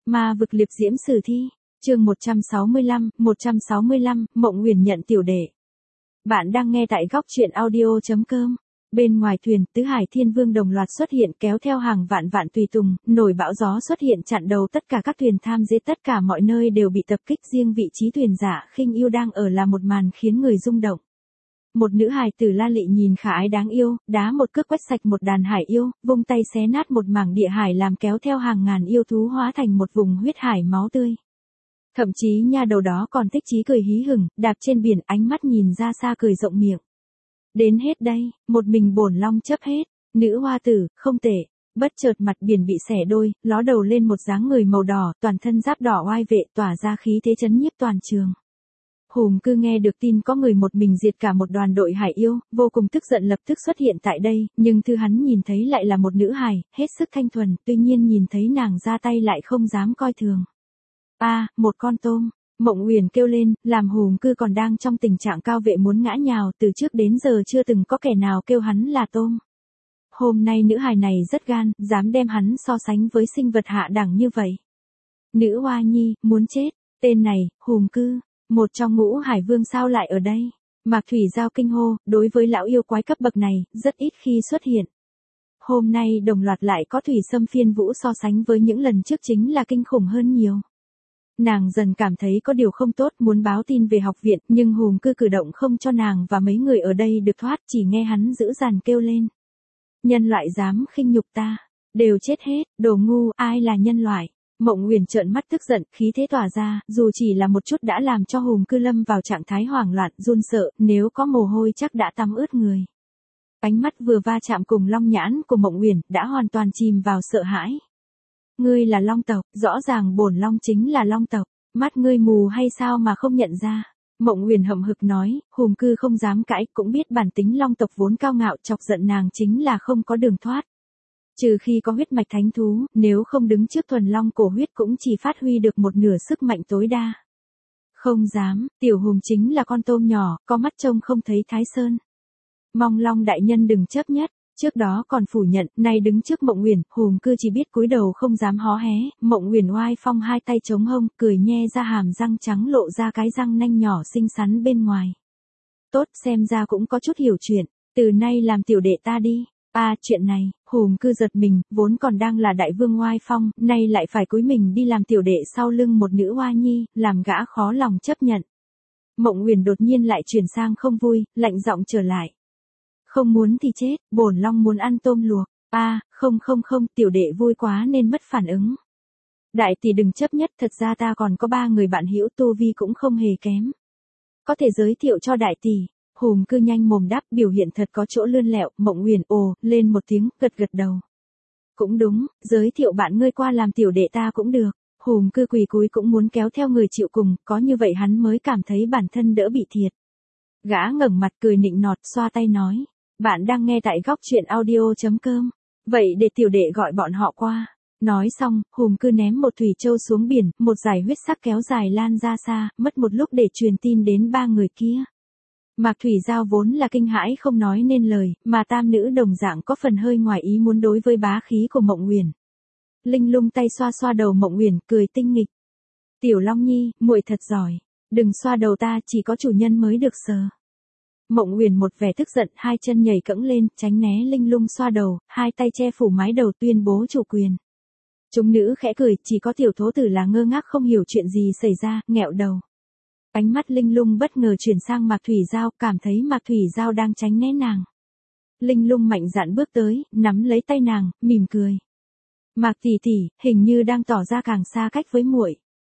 Ma vực liệp diễm sử thi, chương 165, Mộng Uyển nhận tiểu đệ. Bạn đang nghe tại góc truyện audio.com. Bên ngoài thuyền, tứ hải thiên vương đồng loạt xuất hiện kéo theo hàng vạn vạn tùy tùng, nổi bão gió xuất hiện chặn đầu tất cả các thuyền tham dễ, tất cả mọi nơi đều bị tập kích, riêng vị trí thuyền Dạ Khinh yêu đang ở là một màn khiến người rung động. Một nữ hài tử la lị nhìn khả ái đáng yêu, đá một cước quét sạch một đàn hải yêu, vung tay xé nát một mảng địa hải làm kéo theo hàng ngàn yêu thú hóa thành một vùng huyết hải máu tươi. Thậm chí nha đầu đó còn thích chí cười hí hửng, đạp trên biển, ánh mắt nhìn ra xa cười rộng miệng. Đến hết đây, một mình bổn long chấp hết, nữ hoa tử, không tệ. Bất chợt mặt biển bị xẻ đôi, ló đầu lên một dáng người màu đỏ, toàn thân giáp đỏ oai vệ, tỏa ra khí thế chấn nhiếp toàn trường. Hùng Cư nghe được tin có người một mình diệt cả một đoàn đội hải yêu, vô cùng tức giận lập tức xuất hiện tại đây, nhưng thứ hắn nhìn thấy lại là một nữ hài, hết sức thanh thuần, tuy nhiên nhìn thấy nàng ra tay lại không dám coi thường. Một con tôm. Mộng Uyển kêu lên, làm Hùng Cư còn đang trong tình trạng cao vệ muốn ngã nhào, từ trước đến giờ chưa từng có kẻ nào kêu hắn là tôm. Hôm nay nữ hài này rất gan, dám đem hắn so sánh với sinh vật hạ đẳng như vậy. Nữ hoa nhi, muốn chết, tên này, Hùng Cư. Một trong ngũ hải vương sao lại ở đây? Mạc Thủy Giao kinh hô, đối với lão yêu quái cấp bậc này, rất ít khi xuất hiện. Hôm nay đồng loạt lại có thủy xâm phiên vũ so sánh với những lần trước chính là kinh khủng hơn nhiều. Nàng dần cảm thấy có điều không tốt, muốn báo tin về học viện, nhưng Hùng Cư cử động không cho nàng và mấy người ở đây được thoát, chỉ nghe hắn dữ dằn kêu lên. Nhân loại dám khinh nhục ta, đều chết hết, đồ ngu, ai là nhân loại? Mộng Uyển trợn mắt tức giận, khí thế tỏa ra, dù chỉ là một chút đã làm cho Hùng Cư lâm vào trạng thái hoảng loạn, run sợ, nếu có mồ hôi chắc đã tắm ướt người. Ánh mắt vừa va chạm cùng long nhãn của Mộng Uyển, đã hoàn toàn chìm vào sợ hãi. Ngươi là long tộc, rõ ràng bổn long chính là long tộc, mắt ngươi mù hay sao mà không nhận ra? Mộng Uyển hậm hực nói, Hùng Cư không dám cãi, cũng biết bản tính long tộc vốn cao ngạo, chọc giận nàng chính là không có đường thoát. Trừ khi có huyết mạch thánh thú, nếu không đứng trước thuần long cổ huyết cũng chỉ phát huy được một nửa sức mạnh tối đa. Không dám, tiểu Hùng chính là con tôm nhỏ, có mắt trông không thấy Thái Sơn. Mong Long đại nhân đừng chấp nhất, trước đó còn phủ nhận, nay đứng trước Mộng Uyển, Hùng Cư chỉ biết cúi đầu không dám hó hé, Mộng Uyển oai phong hai tay chống hông, cười nhe ra hàm răng trắng lộ ra cái răng nanh nhỏ xinh xắn bên ngoài. Tốt, xem ra cũng có chút hiểu chuyện, từ nay làm tiểu đệ ta đi. Chuyện này, Hùng Cư giật mình, vốn còn đang là đại vương oai phong, nay lại phải cúi mình đi làm tiểu đệ sau lưng một nữ hoa nhi, làm gã khó lòng chấp nhận. Mộng Uyển đột nhiên lại chuyển sang không vui, lạnh giọng trở lại. Không muốn thì chết, bổn long muốn ăn tôm luộc. Không, tiểu đệ vui quá nên mất phản ứng. Đại tỷ đừng chấp nhất, thật ra ta còn có 3 người bạn hữu tu vi cũng không hề kém. Có thể giới thiệu cho đại tỷ. Hùng Cư nhanh mồm đáp, biểu hiện thật có chỗ lươn lẹo. Mộng Uyển ồ lên một tiếng, gật đầu. Cũng đúng, giới thiệu bạn ngươi qua làm tiểu đệ ta cũng được. Hùng Cư quỳ cúi cũng muốn kéo theo người chịu cùng, có như vậy hắn mới cảm thấy bản thân đỡ bị thiệt. Gã ngẩng mặt cười nịnh nọt, xoa tay nói, bạn đang nghe tại góc truyện audio.com. Vậy để tiểu đệ gọi bọn họ qua. Nói xong, Hùng Cư ném một thủy châu xuống biển, một dải huyết sắc kéo dài lan ra xa, mất một lúc để truyền tin đến 3 người kia. Mạc Thủy Giao vốn là kinh hãi không nói nên lời, mà tam nữ đồng dạng có phần hơi ngoài ý muốn đối với bá khí của Mộng Uyển. Linh Lung tay xoa xoa đầu Mộng Uyển, cười tinh nghịch. Tiểu Long Nhi, muội thật giỏi, đừng xoa đầu ta, chỉ có chủ nhân mới được sờ. Mộng Uyển một vẻ tức giận, hai chân nhảy cẫng lên, tránh né Linh Lung xoa đầu, hai tay che phủ mái đầu tuyên bố chủ quyền. Chúng nữ khẽ cười, chỉ có tiểu thố tử là ngơ ngác không hiểu chuyện gì xảy ra, nghẹo đầu. Ánh mắt Linh Lung bất ngờ chuyển sang Mạc Thủy Giao, cảm thấy Mạc Thủy Giao đang tránh né nàng. Linh Lung mạnh dạn bước tới, nắm lấy tay nàng, mỉm cười. Mạc tỷ tỷ, hình như đang tỏ ra càng xa cách với muội.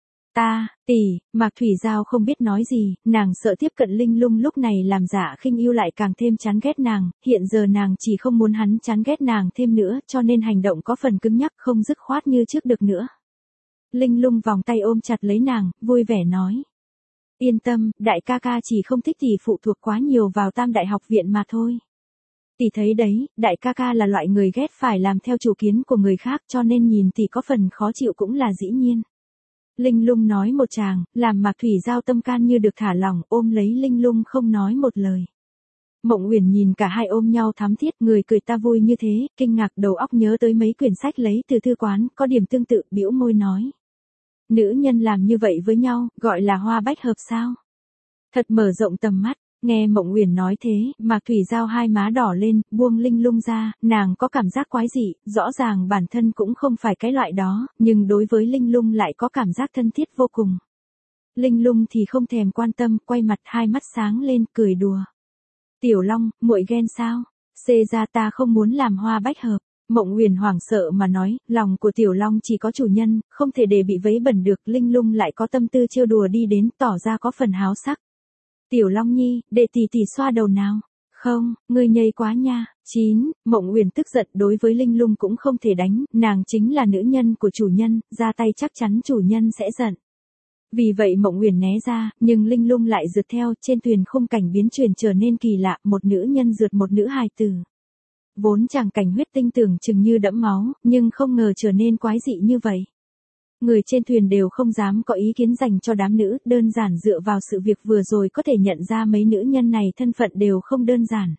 Tỷ, Mạc Thủy Giao không biết nói gì, nàng sợ tiếp cận Linh Lung lúc này làm Dạ Khinh yêu lại càng thêm chán ghét nàng, hiện giờ nàng chỉ không muốn hắn chán ghét nàng thêm nữa, cho nên hành động có phần cứng nhắc không dứt khoát như trước được nữa. Linh Lung vòng tay ôm chặt lấy nàng, vui vẻ nói. Yên tâm, đại ca ca chỉ không thích tỷ phụ thuộc quá nhiều vào Tam Đại học viện mà thôi. Tỷ thấy đấy, đại ca ca là loại người ghét phải làm theo chủ kiến của người khác, cho nên nhìn tỷ có phần khó chịu cũng là dĩ nhiên. Linh Lung nói một tràng, làm Mạc Thủy Giao tâm can như được thả lỏng, ôm lấy Linh Lung không nói một lời. Mộng Uyển nhìn cả hai ôm nhau thắm thiết, người cười ta vui như thế, kinh ngạc đầu óc nhớ tới mấy quyển sách lấy từ thư quán, có điểm tương tự, bĩu môi nói. Nữ nhân làm như vậy với nhau, gọi là hoa bách hợp sao? Thật mở rộng tầm mắt, nghe Mộng Uyển nói thế, Mạc Thủy Giao hai má đỏ lên, buông Linh Lung ra, nàng có cảm giác quái dị, rõ ràng bản thân cũng không phải cái loại đó, nhưng đối với Linh Lung lại có cảm giác thân thiết vô cùng. Linh Lung thì không thèm quan tâm, quay mặt hai mắt sáng lên, cười đùa. Tiểu Long, muội ghen sao? Xê ra ta không muốn làm hoa bách hợp. Mộng Uyển hoảng sợ mà nói, lòng của Tiểu Long chỉ có chủ nhân, không thể để bị vấy bẩn được. Linh Lung lại có tâm tư trêu đùa đi đến, tỏ ra có phần háo sắc. Tiểu Long nhi, để tỷ tỷ xoa đầu nào. Không, ngươi nhây quá nha. 9. Mộng Uyển tức giận, đối với Linh Lung cũng không thể đánh, nàng chính là nữ nhân của chủ nhân, ra tay chắc chắn chủ nhân sẽ giận. Vì vậy Mộng Uyển né ra, nhưng Linh Lung lại rượt theo, trên thuyền khung cảnh biến chuyển trở nên kỳ lạ, một nữ nhân rượt một nữ hài tử. Vốn chàng cảnh huyết tinh tưởng chừng như đẫm máu, nhưng không ngờ trở nên quái dị như vậy. Người trên thuyền đều không dám có ý kiến dành cho đám nữ, đơn giản dựa vào sự việc vừa rồi có thể nhận ra mấy nữ nhân này thân phận đều không đơn giản.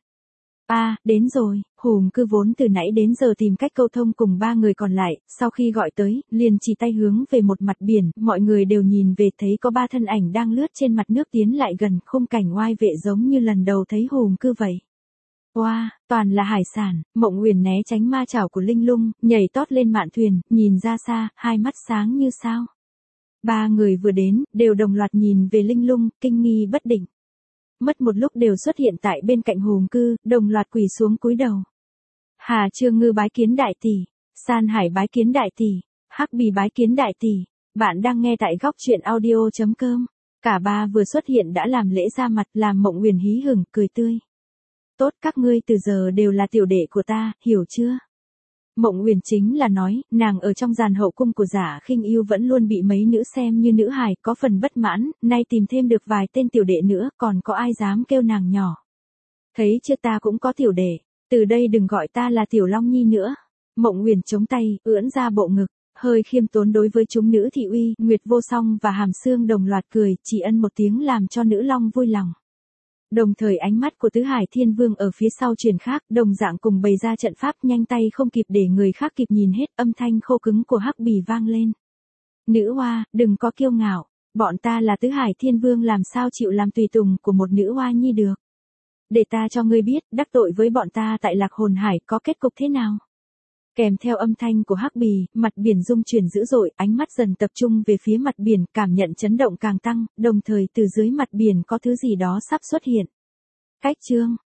Đến rồi, Hùng Cư vốn từ nãy đến giờ tìm cách câu thông cùng ba người còn lại, sau khi gọi tới, liền chỉ tay hướng về một mặt biển, mọi người đều nhìn về thấy có ba thân ảnh đang lướt trên mặt nước tiến lại gần, khung cảnh oai vệ giống như lần đầu thấy Hùng Cư vậy. Toàn là hải sản. Mộng Uyển né tránh ma chảo của Linh Lung, nhảy tót lên mạn thuyền, nhìn ra xa, hai mắt sáng như sao. Ba người vừa đến, đều đồng loạt nhìn về Linh Lung, kinh nghi bất định. Mất một lúc đều xuất hiện tại bên cạnh Hùng Cư, đồng loạt quỳ xuống cúi đầu. Hà Trương Ngư bái kiến đại tỷ, San Hải bái kiến đại tỷ, Hắc Bì bái kiến đại tỷ. Bạn đang nghe tại góc truyện audio.com. Cả ba vừa xuất hiện đã làm lễ ra mặt, làm Mộng Uyển hí hửng, cười tươi. Tốt, các ngươi từ giờ đều là tiểu đệ của ta, hiểu chưa? Mộng Uyển chính là nói, nàng ở trong giàn hậu cung của Giả Khinh Yêu vẫn luôn bị mấy nữ xem như nữ hài, có phần bất mãn, nay tìm thêm được vài tên tiểu đệ nữa, còn có ai dám kêu nàng nhỏ. Thấy chưa, ta cũng có tiểu đệ, từ đây đừng gọi ta là Tiểu Long Nhi nữa. Mộng Uyển chống tay, ưỡn ra bộ ngực, hơi khiêm tốn đối với chúng nữ thị uy, Nguyệt Vô Song và Hàm Xương đồng loạt cười, chỉ ân một tiếng làm cho nữ long vui lòng. Đồng thời ánh mắt của Tứ Hải Thiên Vương ở phía sau truyền khác, đồng dạng cùng bày ra trận pháp, nhanh tay không kịp để người khác kịp nhìn hết, âm thanh khô cứng của Hắc Bì vang lên. Nữ hoa, đừng có kiêu ngạo, bọn ta là Tứ Hải Thiên Vương, làm sao chịu làm tùy tùng của một nữ hoa nhi được. Để ta cho ngươi biết, đắc tội với bọn ta tại Lạc Hồn Hải có kết cục thế nào. Kèm theo âm thanh của Hắc Bì, mặt biển rung chuyển dữ dội, ánh mắt dần tập trung về phía mặt biển, cảm nhận chấn động càng tăng, đồng thời từ dưới mặt biển có thứ gì đó sắp xuất hiện. Cách chương